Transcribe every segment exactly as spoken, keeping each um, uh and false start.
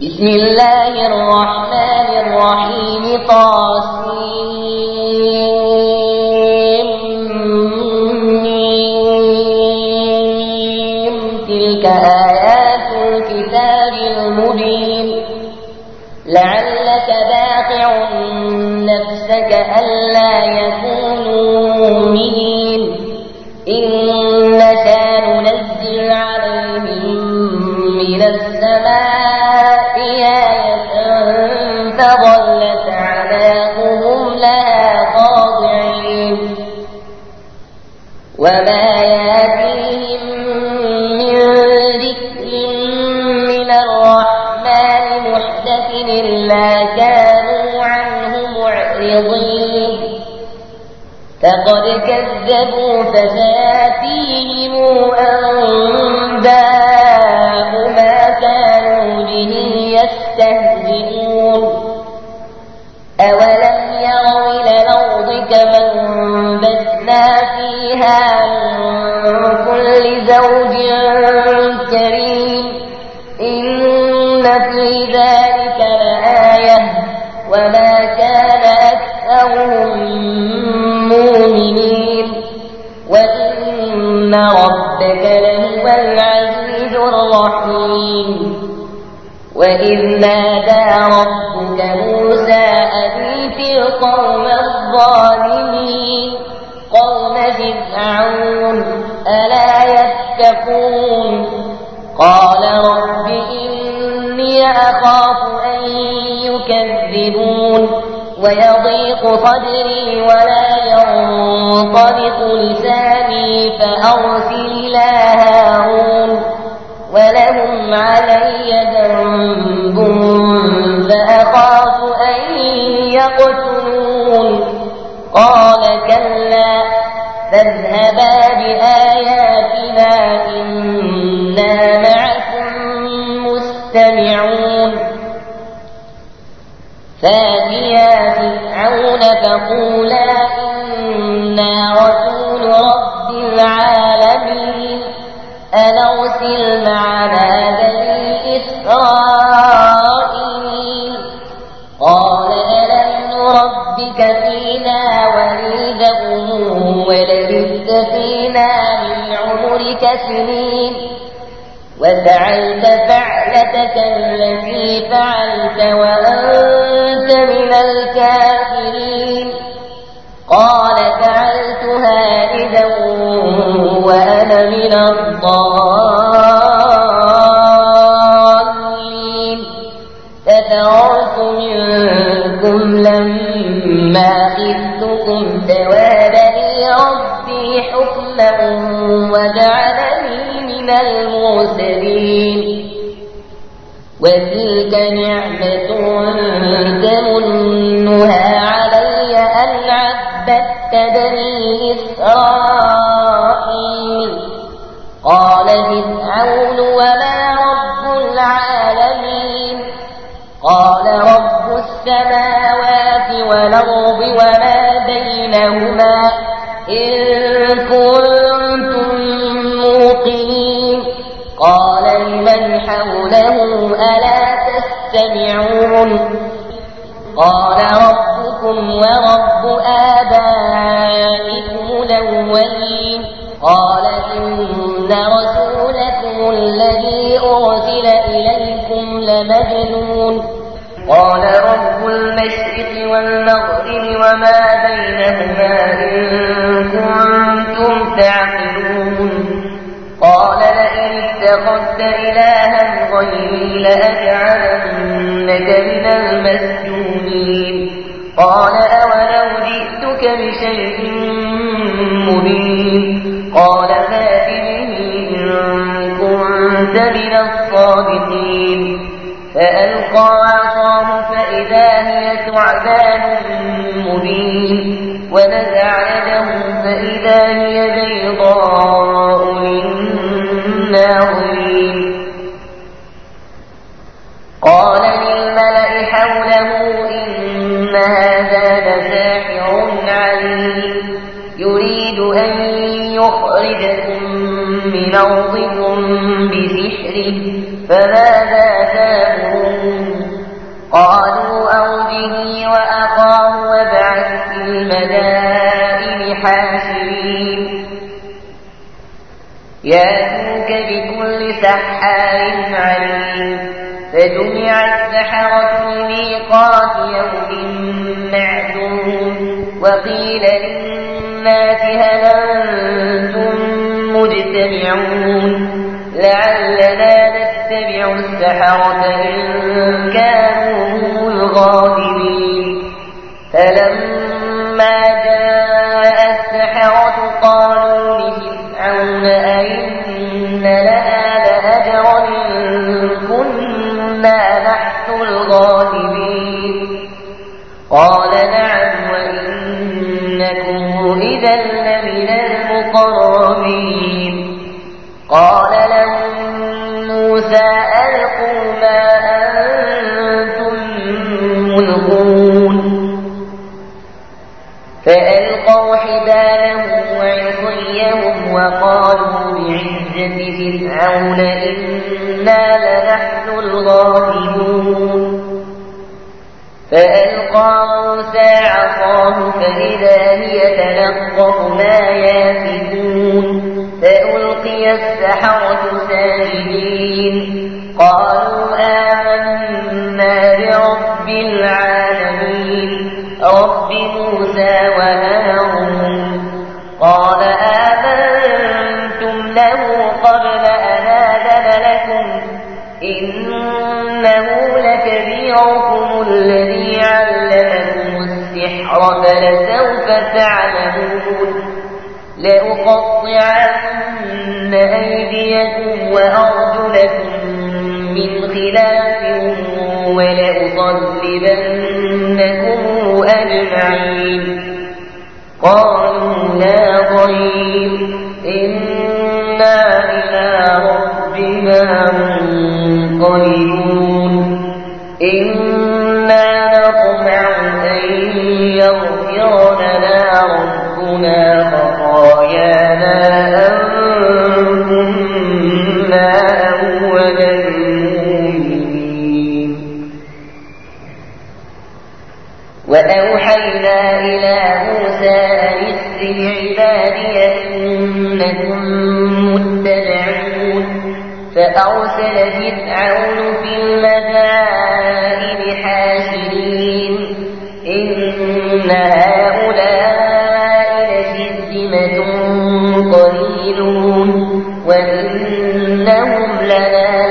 بسم الله الرحمن الرحيم طاسيم تلك آيات الكتاب المبين لعلك باقع نفسك ألا يكونوا مؤمنين إن نشأ ننزل عليهم من السماء آية فظلت أعناقهم لها خاضعين وما يأتيهم من ذكر من الرحمن محدث إلا كانوا عنه معرضين فقد كذبوا فسيأتيهم أنباء ما كانوا به يستهزئون أولم يروا إلى الأرض كما أنبتنا فيها من كل زوج كريم إن في ذلك لآية وما كان أكثرهم مؤمنين وإن ربك لهو العزيز الرحيم وإذ نادى ربك موسى أن ائت القوم الظالمين قوم فرعون ألا يتقون قال رب إني أخاف أن يكذبون ويضيق صدري ولا ينطلق لساني فأرسل إلى هارون ولهم علي ذنب فأخاف أن يقتلون قال كلا فاذهبا بآياتنا إنا معكم مستمعون فاتيا فرعون فقولا إنا رسول رب العالمين أن أرسل معنا بني إسرائيل قال ألم نربك فينا وليدا ولبثت فينا من عمرك سنين وفعلت فعلتك التي فعلت وأنت من الكافرين قال فعلتها إذا وأنا من الضالين ففررت منكم لما خفتكم فوهبني ربي حكما وجعلني من المرسلين وتلك نعمة تمنها علي أن عبدت بني إسرائيل قال فرعون وما رب العالمين قال رب السماوات والأرض وما بينهما إن كنتم موقنين قال لمن حوله ألا تستمعون قال ربكم ورب آبائكم الأولين قال إن رسولكم الذي أرسل إليكم لمجنون قال رب المشرق والمغرب وما بينهما إن كنتم تعقلون قال لئن اتخذت إلها غيري لأجعلنك من المسجونين قال أولو جئتك بشيء مبين قال فات به إن كنت من الصادقين فألقى عصاه فإذا هي ثعبان مبين ونزع يده فإذا هي بيضاء للناظرين قال للملأ حوله إن هذا لساحر عليم يريد أن يخرجكم من أرضكم بسحره فماذا تأمرون يأتوك بكل سحار عليم فجمع السحرة لميقات يوم معلوم وقيل للناس هل أنتم مجتمعون لعلنا نتبع السحرة إن كانوا هم الغالبين فلما جاء السحرة قالوا لفرعون أئن لنا لأجرا إن كنا نحن الغالبين قال نعم وإنكم إذا لمن المقربين قال لهم موسى ألقوا ما أنتم ملقون فألقوا حبالهم وعصيهم وقالوا بعزة فرعون إنا لنحن الغالبون فألقى موسى عصاه فإذا هي تلقف ما يافكون فألقي السحرة ساجدين قالوا آمنا برب العالمين رب موسى وهارون قال آمنتم له قبل أن آذن لكم إنه لكبيركم الذي علمكم السحر فلسوف تعلمون لأقطعن أيديكم وأرجلكم من خلاف ولأصلبنكم أجمعين قالوا لا ضير إنا إلى ربنا منقلبون إنا نطمع أن يغفر لنا ربنا خطايانا أن كنا أول المؤمنين وأوحينا إلى موسى أن اسر بعبادي إنكم متبعون فأرسل فرعون في المدائن حاشرين إن هؤلاء لشرذمة قليلون وإنهم لنا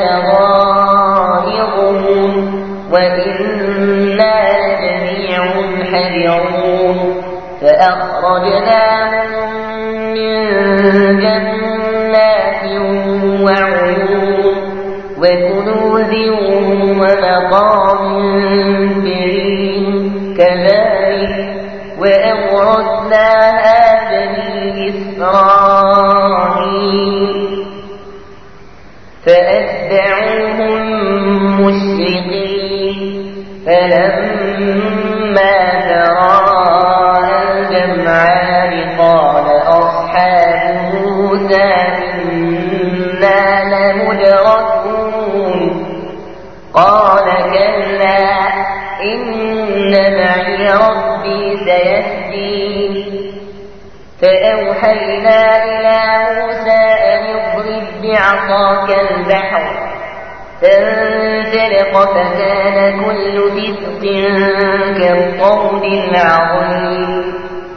لغائظون وإنا لجميع حذرون فأخرجناهم من جنات وعيون وكنوز ومقام كريم كذلك وأورثناها بني إسرائيل فأتبعوهم مشرقين فلما تراءى الجمعان قال أصحاب موسى إنا لمدركون قال كلا إن معي ربي سيهدين فأوحينا إلى موسى أن اضرب بعصاك البحر فانفلق فكان كل فرق كالطود العظيم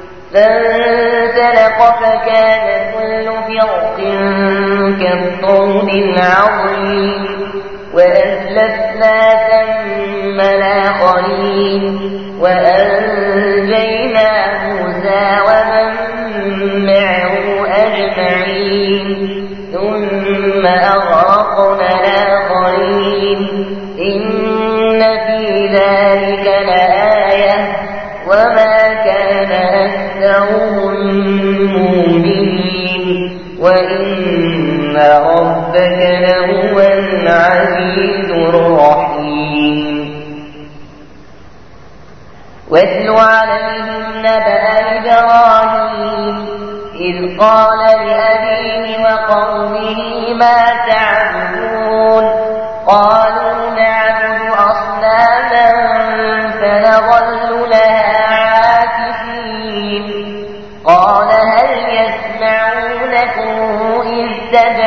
فانفلق فكان كل فرق كالطود العظيم وأزلفنا ثم الآخرين وأنجينا موسى ومن معه أجمعين ثم أغرقنا الآخرين إن في ذلك لآية وما كان أكثرهم مؤمنين وإن ربك لهو العزيز الرحيم واتل عليهم نبأ إبراهيم إذ قال لأبيه وقومه ما تعبدون قالوا نعبد أصناما فنظل لها عاكفين قال هل يسمعونكم إذ تدعون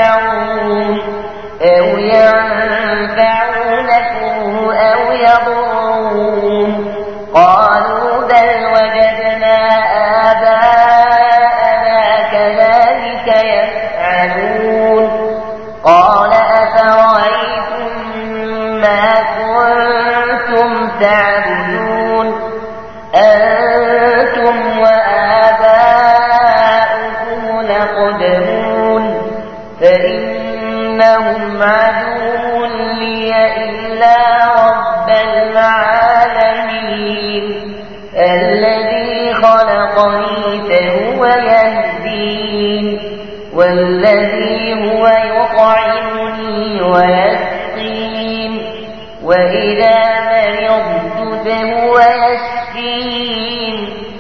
كنتم تعبدون أنتم وآباؤكم الأقدمون فإنهم عدو لي إلا رب العالمين الذي خلقني فهو يهدين والذي هو يطعمني ويسقين وإذا مرضت فهو يشفين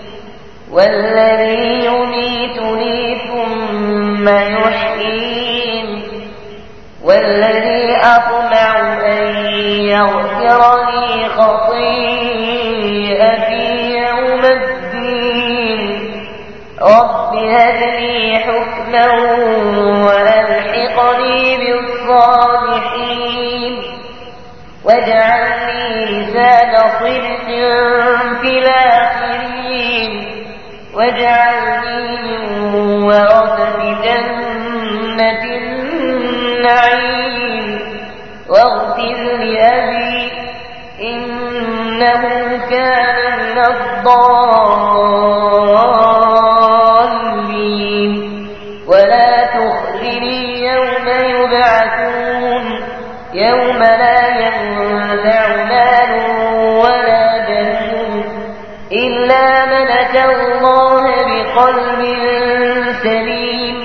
والذي يميتني ثم يحيين والذي أطمع أن يغفر لي خطيئتي يوم الدين رب هب لي حكما وألحقني بالصالحين واجعلني لسان صدق في الآخرين واجعلني من ورثة جنة النعيم واغفر لأبي إنه كان من الضالين ولا تخزني يوم يبعثون يوم لا ينفع مال ولا بنون إلا من أتى الله بقلب سليم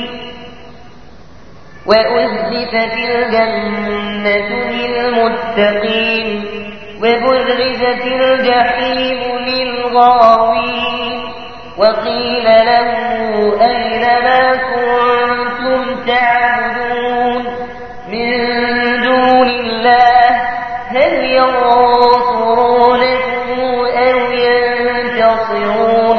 وأزلفت الجنة للمتقين وبرزت الجحيم للغاوين وقيل له أين ما كنتم تعبدون من دون الله هل ينصرونكم أو ينتصرون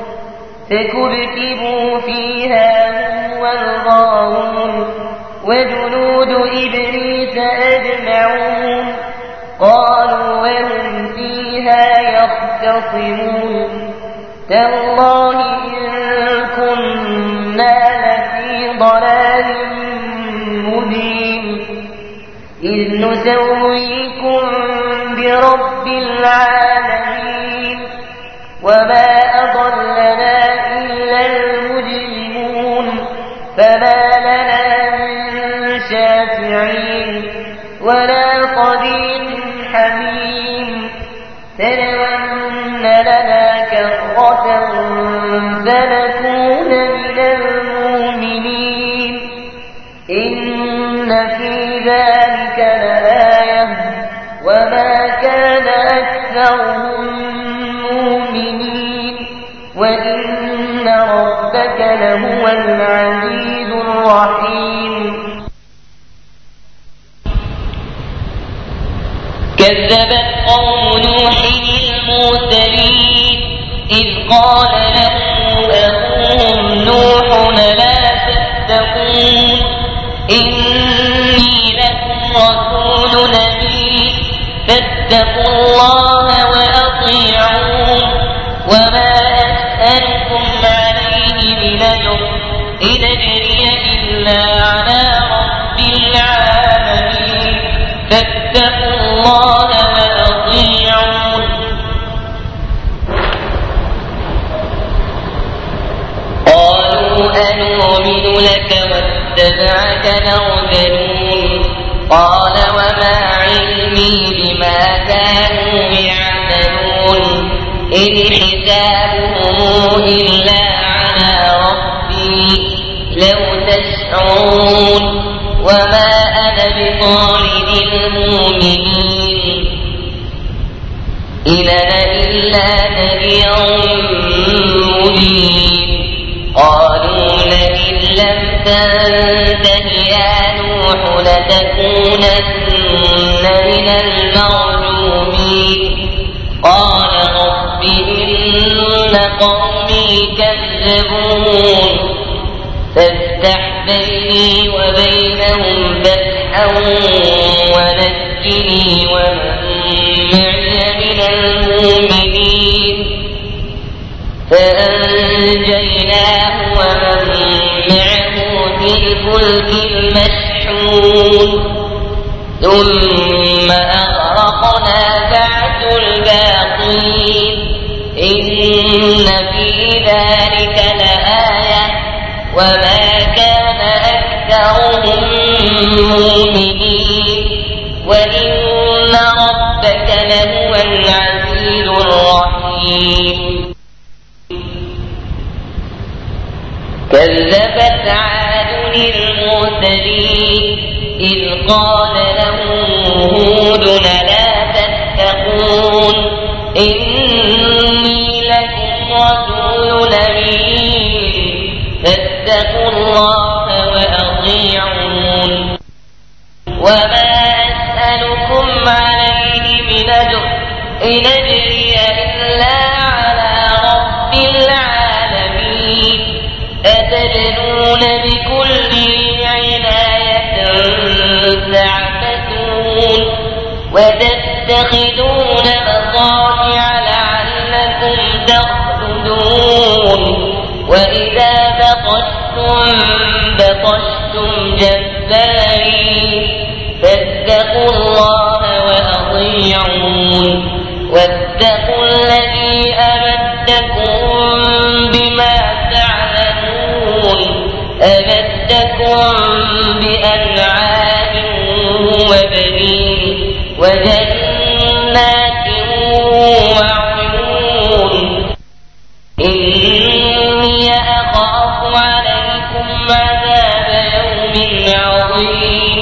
فكبكبوا فيها هم والغاوون وجنود إبليس أجمعون قالوا وهم فيها يختصمون تالله إن كنا لفي ضلال مبين إذ نسويكم برب العالمين وما أضلنا إلا المجرمون فما لنا من شافعين ولا صديق حميم فلو أن لنا كرة فنكون من المؤمنين إن في ذلك لآية وما كان أكثرهم مؤمنين وإن ربك لهو العزيز الرحيم كذبت قوم نوح المرسلين إذ قال لهم أخوهم نوح لا تتقون إني لكم رسول أمين فاتقوا الله وأطيعون وما أسألكم عليه من أجر إن أجري إلا على رب العالمين فاتقوا الله وأطيعون قالوا أنؤمن لك واتبعك الأرذلون قال وما علمي بما كانوا يعملون إن حسابهم إلا على ربي لو تشعرون وما أنا بطارد المؤمنين إن أنا إلا نذير مبين قالوا لئن لم تنته يا نوح لتكونن من المرجومين قال رب إن قومي كذبون فافتح بيني وبينهم فتحا ونجني ومن معي من المؤمنين فأنجيناه ومن معه في الفلك المشحون ثم أغرقنا وما كان أكثرهم مؤمنين وإن ربك لهو العزيز الرحيم. كذبت عاد المرسلين إذ قال لهم هود لا تتقون إني لكم رسول أمين فاتقوا الله وأطيعون. وما أسألكم عليه من أجر إن أجري إلا على رب العالمين. أتبنون بكل عناية تعبثون وتتخذون مصانع لعلكم تخلدون وإذا بطشتم بطشتم جبارين فاتقوا الله وأطيعون. واتقوا الذي أمدكم بما تعلمون أمدكم بأنعام وبنين وجنات وعيون. إني أخاف عليكم عذاب يوم عظيم.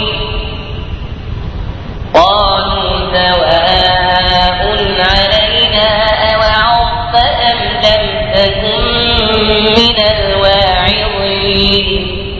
قالوا سواء علينا أوعظت أم لم تكن من الواعظين.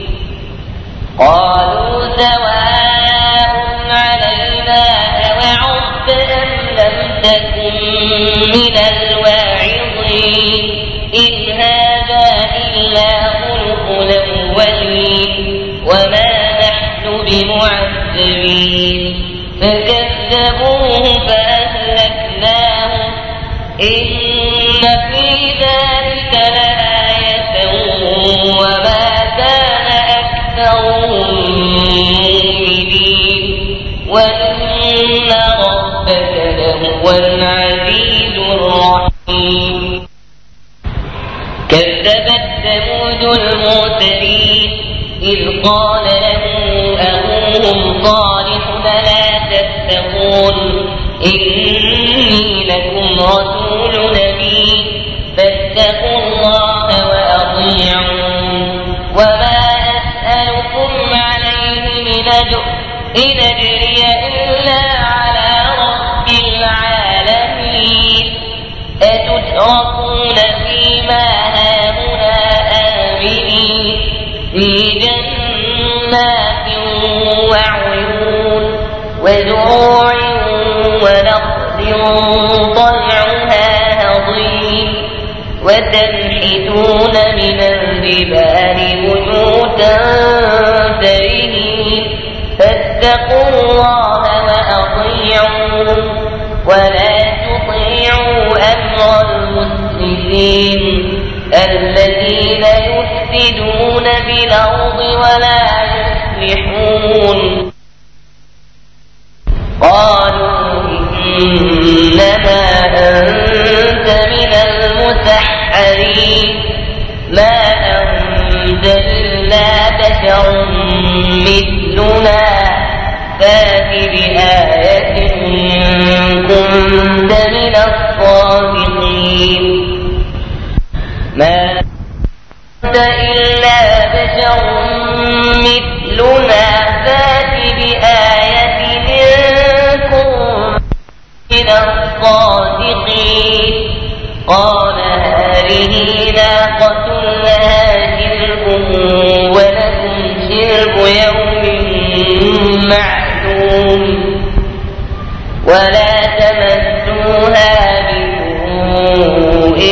قالوا سواء علينا أوعظت أم لم تكن من الواعظين. إن هذا إلا خلق الأولين وما نحن بمعذبين. فكذبوه فأهلكناهم إن في ذلك لآية وما كان أكثرهم مؤمنين وإن ربك لهو العزيز الرحيم. كذبت ثمود المرسلين إذ قال لهم أخوهم صالح لا تتقون إني لكم رسول أمين فاتقوا الله وأطيعون. وما أسألكم عليه من أجر إن أجري إلا على رب العالمين. أتتركون فيما هاهنا آمنين في جنات وعيون وزروع ونخل طلعها هضيم وتنحتون من الجبال بيوتا فرهين. فاتقوا الله وأطيعون ولا تطيعوا أمر المسرفين الذين يفسدون في الأرض ولا يصلحون. قالوا إنما أنت من المسحرين ما أنت إلا بشر مثلنا فات بآية إن كنت من الصادقين. ما أنت إلا بشر مثلنا فات بآية إن كنت من الصادقين. قال هذه ناقة لها شرب ولكم شرب يوم معلوم ولا تمسوها بسوء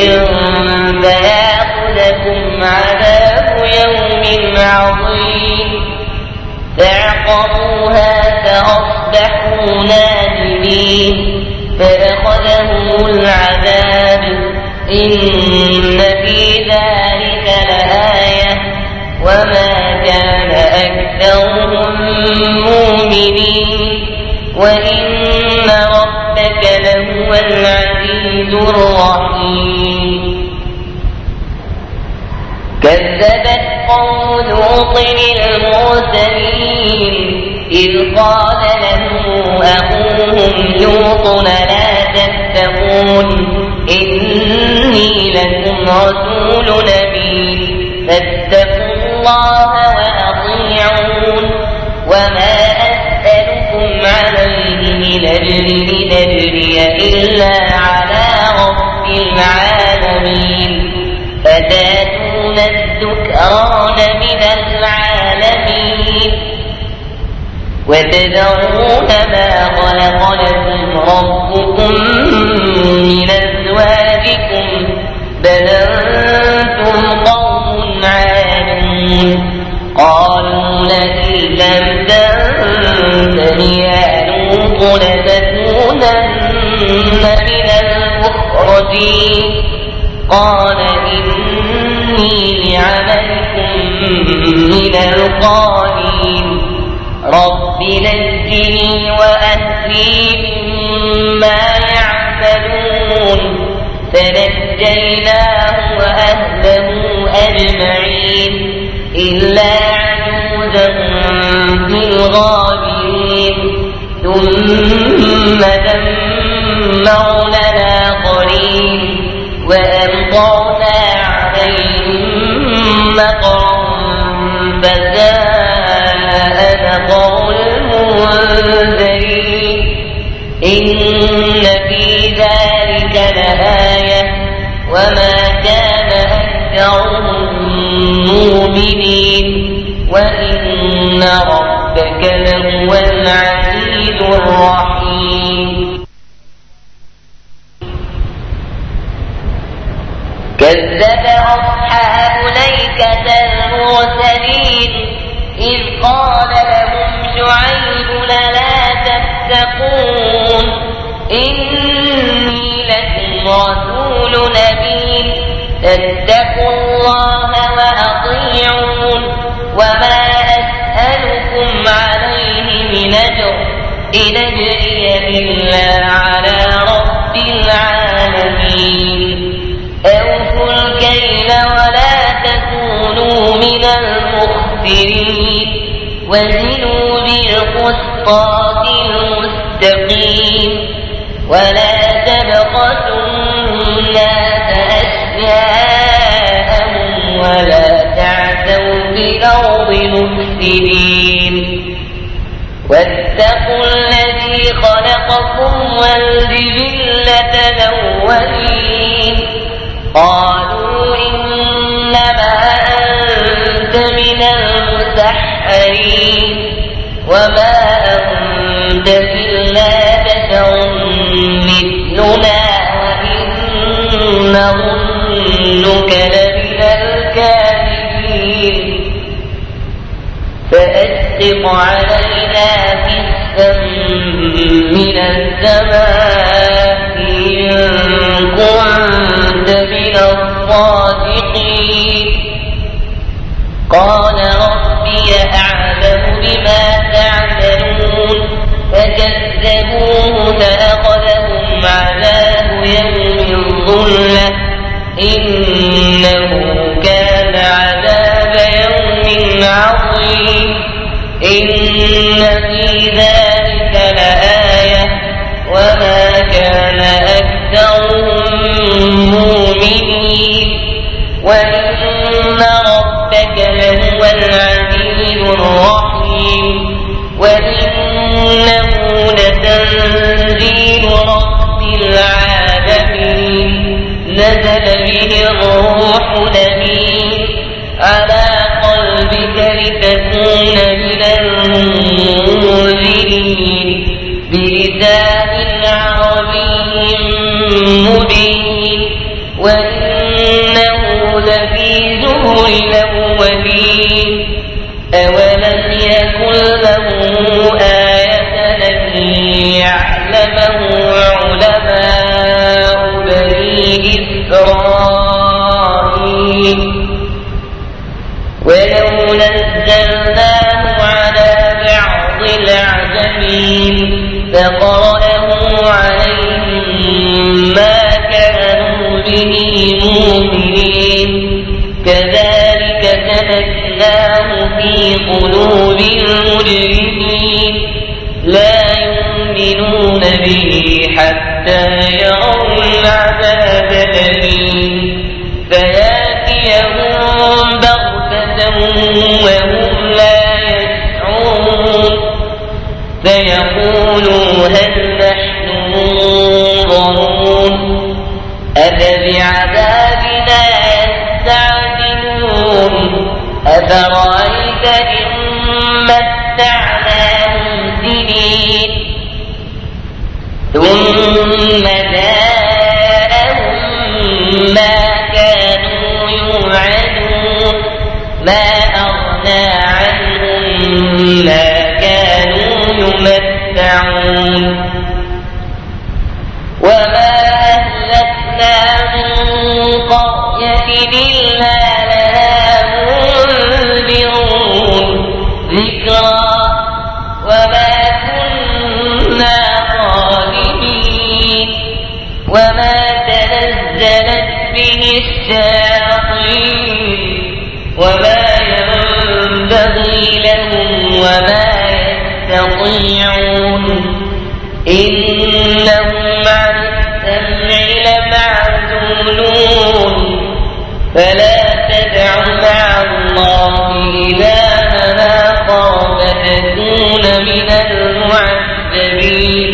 فيأخذكم عذاب يوم عظيم. فعقروها فأصبحوا نادمين فأخذهم العذاب إن في ذلك لآية وما كان أكثرهم مؤمنين وإن ربك لهو العزيز الرحيم. كذبت قوم لوط المرسلين إذ قال لهم أخوهم لوط لا تتقون إني لكم رسول أمين فاتقوا الله وأطيعون وما أسألكم عليه من أجر إن أجري إلا على رب العالمين فتاتون الذكران من العالمين وتذرون ما خلق لكم ربكم من أزواجكم بل أنتم قوم عادون قالوا لئن لم تنته يا لوط لتكونن من المخرجين قال إني لعملكم من القالين رب نجني وأهلي مما يعملون فنجيناه وأهله أجمعين إلا عجوزا في الغابرين ثم دمرنا الآخرين وأمطرنا عليهم مطرا فساء مطر المنذرين إن في ذلك لآية وما كان أكثرهم مؤمنين وإن ربك لهو العزيز الرحيم كذب أصحاب الأيكة المرسلين إذ قال لهم شعيب لا تتقون إني لكم رسول أمين فاتقوا الله وأطيعون وما أسألكم عليه من أجر إن أجري إلا على رب العالمين أوفوا الكيل ولا تكونوا من المخسرين وزنوا بالقسطاس المستقيم ولا تبخسوا الناس أشياءهم ولا تعثوا في الأرض مفسدين واتقوا الذي خلقكم والجبلة الأولين قالوا إنما أنت من المسحرين وما أنت إلا بشر مثلنا وإن نظنك لمن الكاذبين فأسقط علينا كسفا من السماء إن كنت من الصادقين قال ربي أعلم بما تعملون فكذبوه فأخذهم عذاب يوم الظلة إنه كان عذاب يوم عظيم إن في ذلك لآية وما كان أكثرهم مؤمنين وإن ربك لهو العزيز الرحيم وإنه لتنزيل رب العالمين نزل به الروح الأمين على قلبك لتكون من المنذرين بلسان عربي مبين وإنه لفي زبر الأولين أولم يكن له آية أن يعلمه علماء بني إسرائيل ولو نزلناه على بعض الأعجمين فقرأه عليهم ما كانوا به مؤمنين كذلك سنكتب قلوب المجرمين لا يؤمنون به حتى يروا العذاب الأليم فيأتيهم بغتة وهم لا يشعرون فيقولوا هل نحن منظرون أفبعذابنا يستعجلون أفرأيت إن متعناهم سنين ثم جاءهم ما كانوا يوعدون ما أغنى عنهم ما كانوا يمتعون وما أهلكنا من قرية إلا لها منذرون ذكرى وما كنا ظالمين وما تنزلت به الشياطين وما ينبغي لهم وما يستطيعون إنهم عن السمع لمعزولون فلا تدع مع الله إلهنا آخر فتكون من المعذبين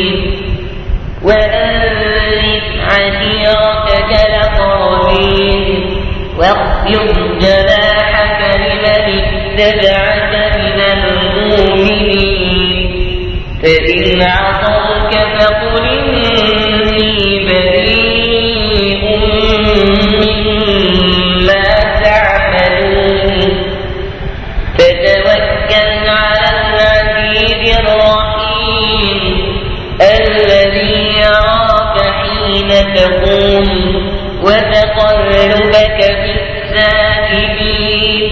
وأنذر عشيرتك الأقربين واخفض جناحك لمن اتبعك من المؤمنين فإن عصوك فقل إني بريء مما تعملون فتوكل على العزيز الرحيم الذي يراك حين تقوم وتقلبك في الساجدين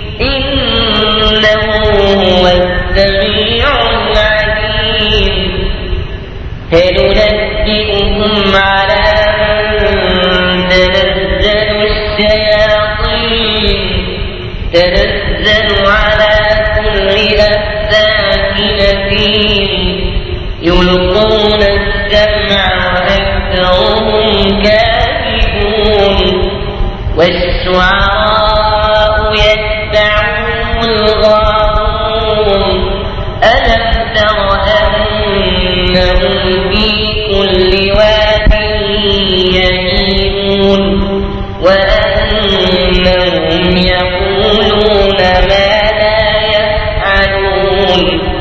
إنه هو السميع العليم هل ننبئكم على من تنزل الشياطين تنزل على كل أفاك أثيم يلقون السمع وأكثرهم كاذبون والشعراء يتبعهم الغاوون ألم تر أنهم في كل واد يهيمون وأنهم يقولون ما لا يفعلون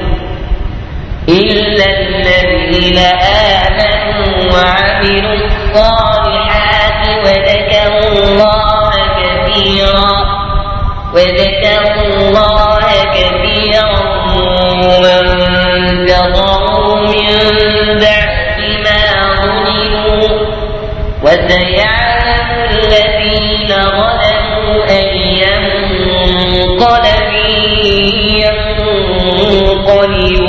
إلا الذين آمنوا وعملوا الصالحات وذكروا الله كثيرا وذكروا الله كثيرا وانتظروا من بعد ما ظلموا وسيعلم الذين ظلموا أي منقلب ينقلبون